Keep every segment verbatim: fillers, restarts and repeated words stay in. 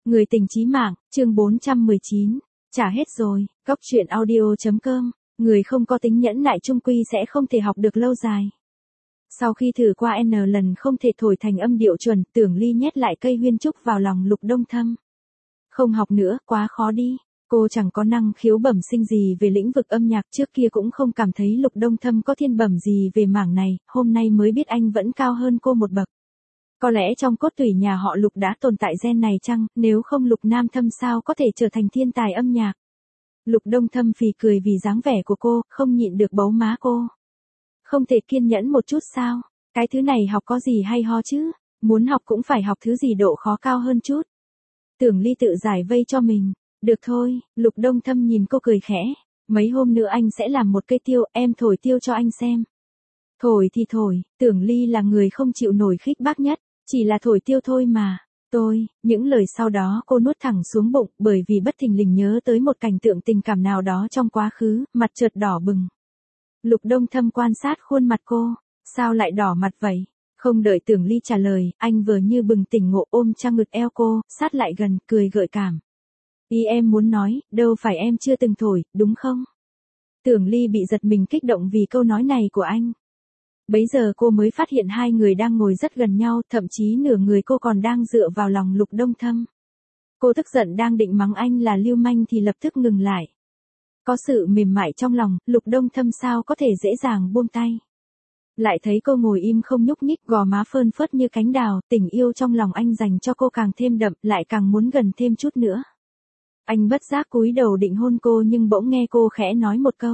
Người tình chí mạng, chương bốn trăm mười chín. Trả hết rồi, Cóc truyện audio chấm com. Người không có tính nhẫn nại chung quy sẽ không thể học được lâu dài. Sau khi thử qua N lần không thể thổi thành âm điệu chuẩn, Tưởng Ly nhét lại cây huyên trúc vào lòng Lục Đông Thâm. Không học nữa, quá khó đi. Cô chẳng có năng khiếu bẩm sinh gì về lĩnh vực âm nhạc, trước kia cũng không cảm thấy Lục Đông Thâm có thiên bẩm gì về mảng này, hôm nay mới biết anh vẫn cao hơn cô một bậc. Có lẽ trong cốt tủy nhà họ Lục đã tồn tại gen này chăng, nếu không Lục Nam Thâm sao có thể trở thành thiên tài âm nhạc. Lục Đông Thâm phì cười vì dáng vẻ của cô, không nhịn được bấu má cô. Không thể kiên nhẫn một chút sao, cái thứ này học có gì hay ho chứ, muốn học cũng phải học thứ gì độ khó cao hơn chút. Tưởng Ly tự giải vây cho mình, được thôi, Lục Đông Thâm nhìn cô cười khẽ, mấy hôm nữa anh sẽ làm một cây tiêu, em thổi tiêu cho anh xem. Thổi thì thổi, Tưởng Ly là người không chịu nổi khích bác nhất, chỉ là thổi tiêu thôi mà. Tôi, những lời sau đó cô nuốt thẳng xuống bụng bởi vì bất thình lình nhớ tới một cảnh tượng tình cảm nào đó trong quá khứ, mặt chợt đỏ bừng. Lục Đông Thâm quan sát khuôn mặt cô, sao lại đỏ mặt vậy? Không đợi Tưởng Ly trả lời, anh vừa như bừng tỉnh ngộ ôm chặt ngực eo cô, sát lại gần, cười gợi cảm. Ý em muốn nói, đâu phải em chưa từng thổi, đúng không? Tưởng Ly bị giật mình kích động vì câu nói này của anh. Bấy giờ cô mới phát hiện hai người đang ngồi rất gần nhau, thậm chí nửa người cô còn đang dựa vào lòng Lục Đông Thâm. Cô tức giận đang định mắng anh là lưu manh thì lập tức ngừng lại. Có sự mềm mại trong lòng, Lục Đông Thâm sao có thể dễ dàng buông tay. Lại thấy cô ngồi im không nhúc nhích, gò má phơn phớt như cánh đào, tình yêu trong lòng anh dành cho cô càng thêm đậm, lại càng muốn gần thêm chút nữa. Anh bất giác cúi đầu định hôn cô nhưng bỗng nghe cô khẽ nói một câu.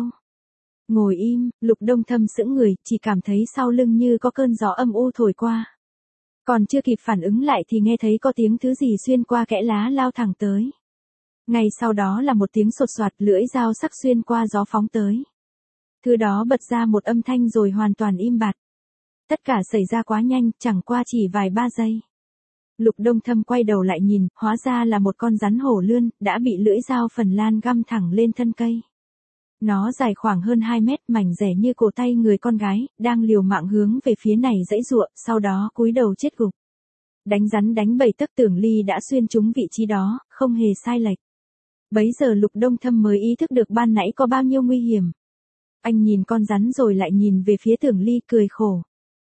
Ngồi im, Lục Đông Thâm sững người, chỉ cảm thấy sau lưng như có cơn gió âm u thổi qua. Còn chưa kịp phản ứng lại thì nghe thấy có tiếng thứ gì xuyên qua kẽ lá lao thẳng tới. Ngay sau đó là một tiếng sột soạt, lưỡi dao sắc xuyên qua gió phóng tới. Thứ đó bật ra một âm thanh rồi hoàn toàn im bặt. Tất cả xảy ra quá nhanh, chẳng qua chỉ vài ba giây. Lục Đông Thâm quay đầu lại nhìn, hóa ra là một con rắn hổ lươn, đã bị lưỡi dao phần lan găm thẳng lên thân cây. Nó dài khoảng hơn hai mét, mảnh rẻ như cổ tay người con gái, đang liều mạng hướng về phía này giãy giụa, sau đó cúi đầu chết gục. Đánh rắn đánh bầy tấc, Tưởng Ly đã xuyên trúng vị trí đó, không hề sai lệch. Bấy giờ Lục Đông Thâm mới ý thức được ban nãy có bao nhiêu nguy hiểm. Anh nhìn con rắn rồi lại nhìn về phía Tưởng Ly, cười khổ.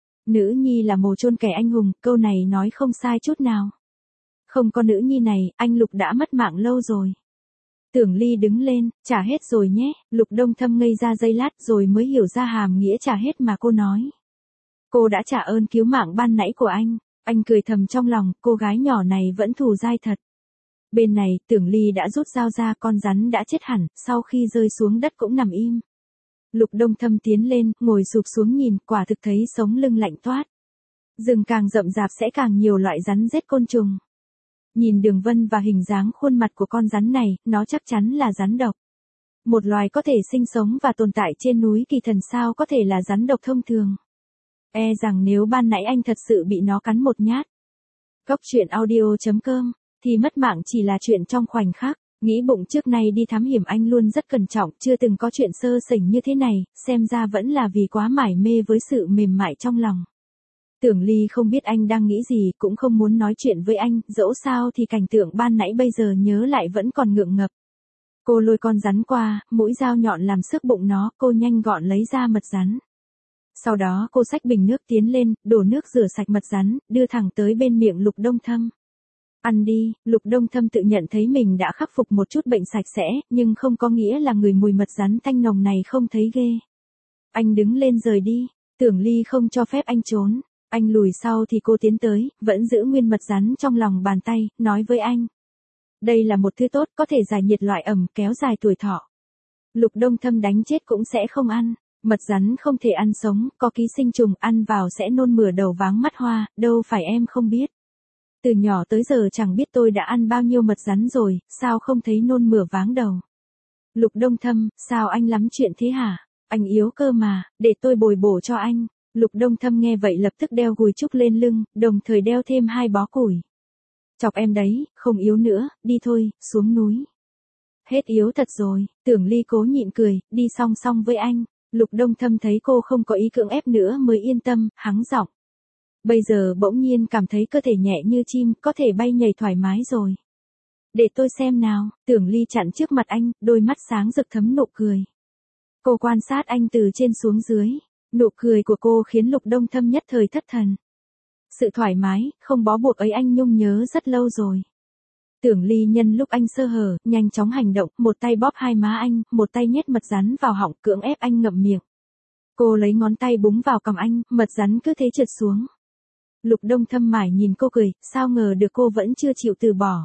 Nữ nhi là mồ chôn kẻ anh hùng, câu này nói không sai chút nào. Không có nữ nhi này, anh Lục đã mất mạng lâu rồi. Tưởng Ly đứng lên, trả hết rồi nhé, Lục Đông Thâm ngây ra giây lát rồi mới hiểu ra hàm nghĩa trả hết mà cô nói. Cô đã trả ơn cứu mạng ban nãy của anh, anh cười thầm trong lòng, cô gái nhỏ này vẫn thù dai thật. Bên này, Tưởng Ly đã rút dao ra, con rắn đã chết hẳn, sau khi rơi xuống đất cũng nằm im. Lục Đông Thâm tiến lên, ngồi sụp xuống nhìn, quả thực thấy sống lưng lạnh toát. Rừng càng rậm rạp sẽ càng nhiều loại rắn rết côn trùng. Nhìn đường vân và hình dáng khuôn mặt của con rắn này, nó chắc chắn là rắn độc. Một loài có thể sinh sống và tồn tại trên núi Kỳ Thần sao có thể là rắn độc thông thường. E rằng nếu ban nãy anh thật sự bị nó cắn một nhát. Cóc truyện audio chấm com, thì mất mạng chỉ là chuyện trong khoảnh khắc. Nghĩ bụng trước nay đi thám hiểm anh luôn rất cẩn trọng, chưa từng có chuyện sơ sẩy như thế này, xem ra vẫn là vì quá mải mê với sự mềm mại trong lòng. Tưởng Ly không biết anh đang nghĩ gì, cũng không muốn nói chuyện với anh, dẫu sao thì cảnh tượng ban nãy bây giờ nhớ lại vẫn còn ngượng ngập. Cô lôi con rắn qua, mũi dao nhọn làm sức bụng nó, cô nhanh gọn lấy ra mật rắn. Sau đó cô xách bình nước tiến lên, đổ nước rửa sạch mật rắn, đưa thẳng tới bên miệng Lục Đông Thâm. Ăn đi, Lục Đông Thâm tự nhận thấy mình đã khắc phục một chút bệnh sạch sẽ, nhưng không có nghĩa là người mùi mật rắn tanh nồng này không thấy ghê. Anh đứng lên rời đi, Tưởng Ly không cho phép anh trốn. Anh lùi sau thì cô tiến tới, vẫn giữ nguyên mật rắn trong lòng bàn tay, nói với anh. Đây là một thứ tốt, có thể giải nhiệt loại ẩm, kéo dài tuổi thọ. Lục Đông Thâm đánh chết cũng sẽ không ăn, mật rắn không thể ăn sống, có ký sinh trùng, ăn vào sẽ nôn mửa đầu váng mắt hoa, đâu phải em không biết. Từ nhỏ tới giờ chẳng biết tôi đã ăn bao nhiêu mật rắn rồi, sao không thấy nôn mửa váng đầu. Lục Đông Thâm, sao anh lắm chuyện thế hả? Anh yếu cơ mà, để tôi bồi bổ cho anh. Lục Đông Thâm nghe vậy lập tức đeo gùi trúc lên lưng, đồng thời đeo thêm hai bó củi. Chọc em đấy, không yếu nữa, đi thôi, xuống núi. Hết yếu thật rồi, Tưởng Ly cố nhịn cười, đi song song với anh. Lục Đông Thâm thấy cô không có ý cưỡng ép nữa mới yên tâm, hắng giọng. Bây giờ bỗng nhiên cảm thấy cơ thể nhẹ như chim, có thể bay nhảy thoải mái rồi. Để tôi xem nào, Tưởng Ly chặn trước mặt anh, đôi mắt sáng rực thấm nụ cười. Cô quan sát anh từ trên xuống dưới, nụ cười của cô khiến Lục Đông Thâm nhất thời thất thần. Sự thoải mái, không bó buộc ấy anh nhung nhớ rất lâu rồi. Tưởng Ly nhân lúc anh sơ hở, nhanh chóng hành động, một tay bóp hai má anh, một tay nhét mật rắn vào họng, cưỡng ép anh ngậm miệng. Cô lấy ngón tay búng vào cằm anh, mật rắn cứ thế trượt xuống. Lục Đông Thâm mải nhìn cô cười, sao ngờ được cô vẫn chưa chịu từ bỏ.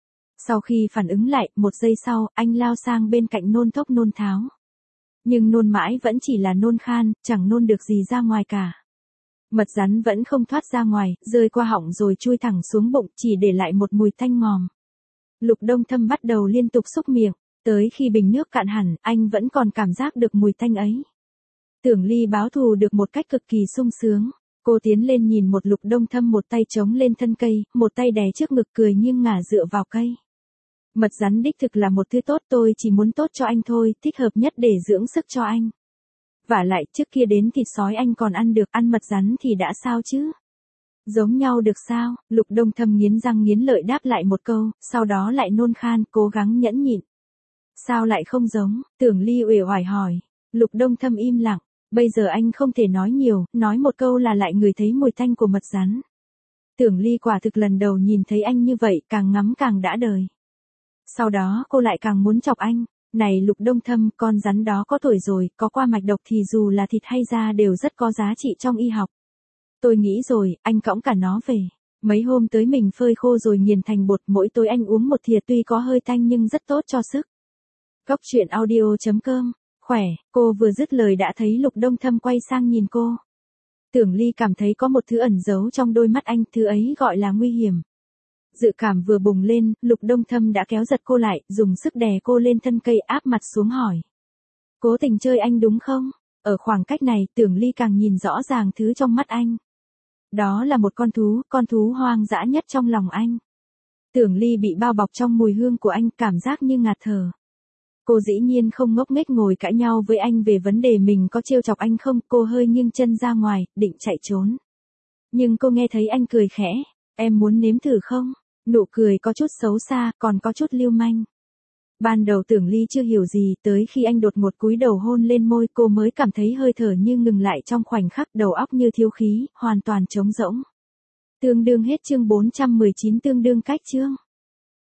Sau khi phản ứng lại, một giây sau, anh lao sang bên cạnh nôn thốc nôn tháo. Nhưng nôn mãi vẫn chỉ là nôn khan, chẳng nôn được gì ra ngoài cả. Mật rắn vẫn không thoát ra ngoài, rơi qua họng rồi chui thẳng xuống bụng, chỉ để lại một mùi tanh ngòm. Lục Đông Thâm bắt đầu liên tục xúc miệng, tới khi bình nước cạn hẳn, anh vẫn còn cảm giác được mùi tanh ấy. Tưởng Ly báo thù được một cách cực kỳ sung sướng. Cô tiến lên nhìn một Lục Đông Thâm một tay chống lên thân cây, một tay đè trước ngực cười nghiêng ngả dựa vào cây. Mật rắn đích thực là một thứ tốt, tôi chỉ muốn tốt cho anh thôi, thích hợp nhất để dưỡng sức cho anh. Vả lại, trước kia đến thịt sói anh còn ăn được, ăn mật rắn thì đã sao chứ? Giống nhau được sao? Lục Đông Thâm nghiến răng nghiến lợi đáp lại một câu, sau đó lại nôn khan, cố gắng nhẫn nhịn. Sao lại không giống? Tưởng Ly uể oải hỏi. Lục Đông Thâm im lặng. Bây giờ anh không thể nói nhiều, nói một câu là lại ngửi thấy mùi tanh của mật rắn. Tưởng Ly quả thực lần đầu nhìn thấy anh như vậy, càng ngắm càng đã đời. Sau đó cô lại càng muốn chọc anh. Này Lục Đông Thâm, con rắn đó có tuổi rồi, có qua mạch độc thì dù là thịt hay da đều rất có giá trị trong y học. Tôi nghĩ rồi, anh cõng cả nó về. Mấy hôm tới mình phơi khô rồi nghiền thành bột, mỗi tối anh uống một thìa, tuy có hơi tanh nhưng rất tốt cho sức. Góc truyện audio chấm com. Khỏe, cô vừa dứt lời đã thấy Lục Đông Thâm quay sang nhìn cô. Tưởng Ly cảm thấy có một thứ ẩn giấu trong đôi mắt anh, thứ ấy gọi là nguy hiểm. Dự cảm vừa bùng lên, Lục Đông Thâm đã kéo giật cô lại, dùng sức đè cô lên thân cây, áp mặt xuống hỏi. Cố tình chơi anh đúng không? Ở khoảng cách này, Tưởng Ly càng nhìn rõ ràng thứ trong mắt anh. Đó là một con thú, con thú hoang dã nhất trong lòng anh. Tưởng Ly bị bao bọc trong mùi hương của anh, cảm giác như ngạt thở. Cô dĩ nhiên không ngốc nghếch ngồi cãi nhau với anh về vấn đề mình có trêu chọc anh không, cô hơi nghiêng chân ra ngoài, định chạy trốn. Nhưng cô nghe thấy anh cười khẽ, em muốn nếm thử không? Nụ cười có chút xấu xa, còn có chút lưu manh. Ban đầu Tưởng Ly chưa hiểu gì, tới khi anh đột ngột cúi đầu hôn lên môi, cô mới cảm thấy hơi thở như ngừng lại trong khoảnh khắc, đầu óc như thiếu khí, hoàn toàn trống rỗng. Tương đương hết chương bốn trăm mười chín, tương đương cách chương.